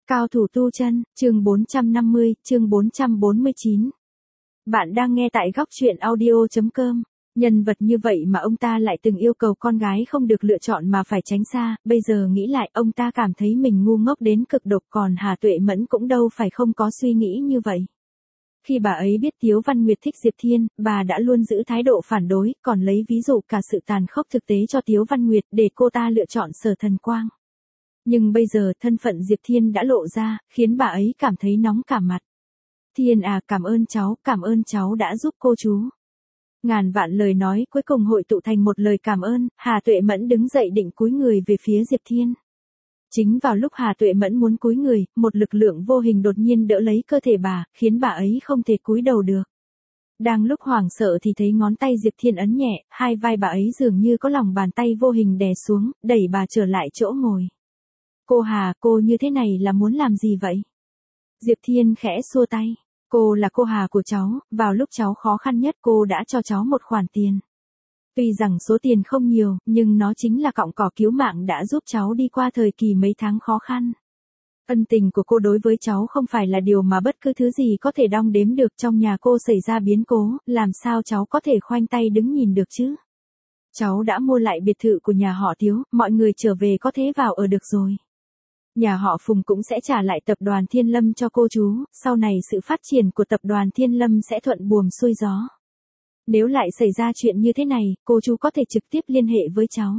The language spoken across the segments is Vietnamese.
Cao thủ tu chân, chương 450, chương 449. Bạn đang nghe tại góc truyện audio.com. Nhân vật như vậy mà ông ta lại từng yêu cầu con gái không được lựa chọn mà phải tránh xa, bây giờ nghĩ lại ông ta cảm thấy mình ngu ngốc đến cực độ, còn Hà Tuệ Mẫn cũng đâu phải không có suy nghĩ như vậy. Khi bà ấy biết Tiếu Văn Nguyệt thích Diệp Thiên, bà đã luôn giữ thái độ phản đối, còn lấy ví dụ cả sự tàn khốc thực tế cho Tiếu Văn Nguyệt để cô ta lựa chọn Sở Thần Quang. Nhưng bây giờ thân phận Diệp Thiên đã lộ ra, khiến bà ấy cảm thấy nóng cả mặt. Thiên à, cảm ơn cháu đã giúp cô chú. Ngàn vạn lời nói cuối cùng hội tụ thành một lời cảm ơn, Hà Tuệ Mẫn đứng dậy định cúi người về phía Diệp Thiên. Chính vào lúc Hà Tuệ Mẫn muốn cúi người, một lực lượng vô hình đột nhiên đỡ lấy cơ thể bà, khiến bà ấy không thể cúi đầu được. Đang lúc hoảng sợ thì thấy ngón tay Diệp Thiên ấn nhẹ, hai vai bà ấy dường như có lòng bàn tay vô hình đè xuống, đẩy bà trở lại chỗ ngồi. Cô Hà, cô như thế này là muốn làm gì vậy? Diệp Thiên khẽ xua tay. Cô là cô Hà của cháu, vào lúc cháu khó khăn nhất cô đã cho cháu một khoản tiền. Tuy rằng số tiền không nhiều, nhưng nó chính là cọng cỏ cứu mạng đã giúp cháu đi qua thời kỳ mấy tháng khó khăn. Ân tình của cô đối với cháu không phải là điều mà bất cứ thứ gì có thể đong đếm được. Trong nhà cô xảy ra biến cố, làm sao cháu có thể khoanh tay đứng nhìn được chứ? Cháu đã mua lại biệt thự của nhà họ Tiếu, mọi người trở về có thể vào ở được rồi. Nhà họ Phùng cũng sẽ trả lại tập đoàn Thiên Lâm cho cô chú, sau này sự phát triển của tập đoàn Thiên Lâm sẽ thuận buồm xuôi gió. Nếu lại xảy ra chuyện như thế này, cô chú có thể trực tiếp liên hệ với cháu.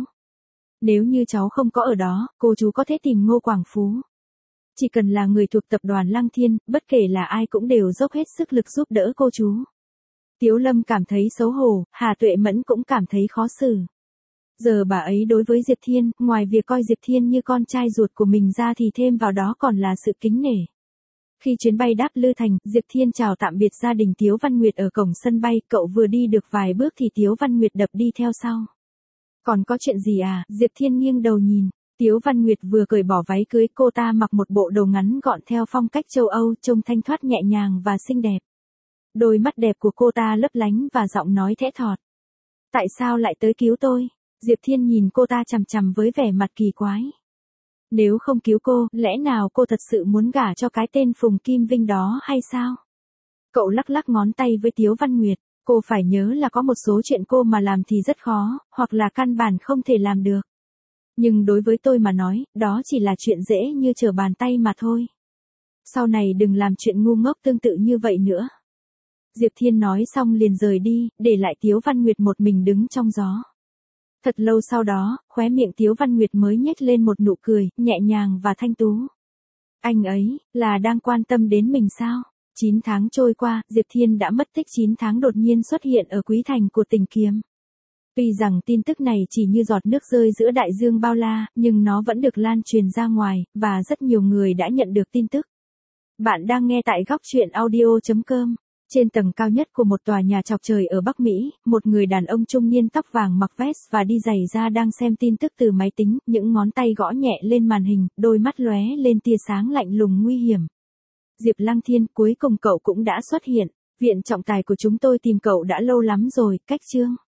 Nếu như cháu không có ở đó, cô chú có thể tìm Ngô Quảng Phú. Chỉ cần là người thuộc tập đoàn Lăng Thiên, bất kể là ai cũng đều dốc hết sức lực giúp đỡ cô chú. Tiếu Lâm cảm thấy xấu hổ, Hà Tuệ Mẫn cũng cảm thấy khó xử. Giờ bà ấy đối với Diệp Thiên, ngoài việc coi Diệp Thiên như con trai ruột của mình ra thì thêm vào đó còn là sự kính nể. Khi chuyến bay đáp Lư Thành, Diệp Thiên chào tạm biệt gia đình Tiếu Văn Nguyệt ở cổng sân bay, cậu vừa đi được vài bước thì Tiếu Văn Nguyệt đập đi theo sau. Còn có chuyện gì à? Diệp Thiên nghiêng đầu nhìn. Tiếu Văn Nguyệt vừa cởi bỏ váy cưới, cô ta mặc một bộ đồ ngắn gọn theo phong cách châu Âu, trông thanh thoát nhẹ nhàng và xinh đẹp. Đôi mắt đẹp của cô ta lấp lánh và giọng nói thẽ thọt. Tại sao lại tới cứu tôi? Diệp Thiên nhìn cô ta chằm chằm với vẻ mặt kỳ quái. Nếu không cứu cô, lẽ nào cô thật sự muốn gả cho cái tên Phùng Kim Vinh đó hay sao? Cậu lắc lắc ngón tay với Tiếu Văn Nguyệt, cô phải nhớ là có một số chuyện cô mà làm thì rất khó, hoặc là căn bản không thể làm được. Nhưng đối với tôi mà nói, đó chỉ là chuyện dễ như trở bàn tay mà thôi. Sau này đừng làm chuyện ngu ngốc tương tự như vậy nữa. Diệp Thiên nói xong liền rời đi, để lại Tiếu Văn Nguyệt một mình đứng trong gió. Thật lâu sau đó, khóe miệng Tiếu Văn Nguyệt mới nhếch lên một nụ cười, nhẹ nhàng và thanh tú. Anh ấy, là đang quan tâm đến mình sao? 9 tháng trôi qua, Diệp Thiên đã mất tích 9 tháng đột nhiên xuất hiện ở Quý Thành của tỉnh Kiếm. Tuy rằng tin tức này chỉ như giọt nước rơi giữa đại dương bao la, nhưng nó vẫn được lan truyền ra ngoài, và rất nhiều người đã nhận được tin tức. Bạn đang nghe tại góc truyện audio.com. Trên tầng cao nhất của một tòa nhà chọc trời ở Bắc Mỹ, một người đàn ông trung niên tóc vàng mặc vest và đi giày da đang xem tin tức từ máy tính, những ngón tay gõ nhẹ lên màn hình, đôi mắt lóe lên tia sáng lạnh lùng nguy hiểm. Diệp Lăng Thiên, cuối cùng cậu cũng đã xuất hiện. Viện trọng tài của chúng tôi tìm cậu đã lâu lắm rồi, cách chương.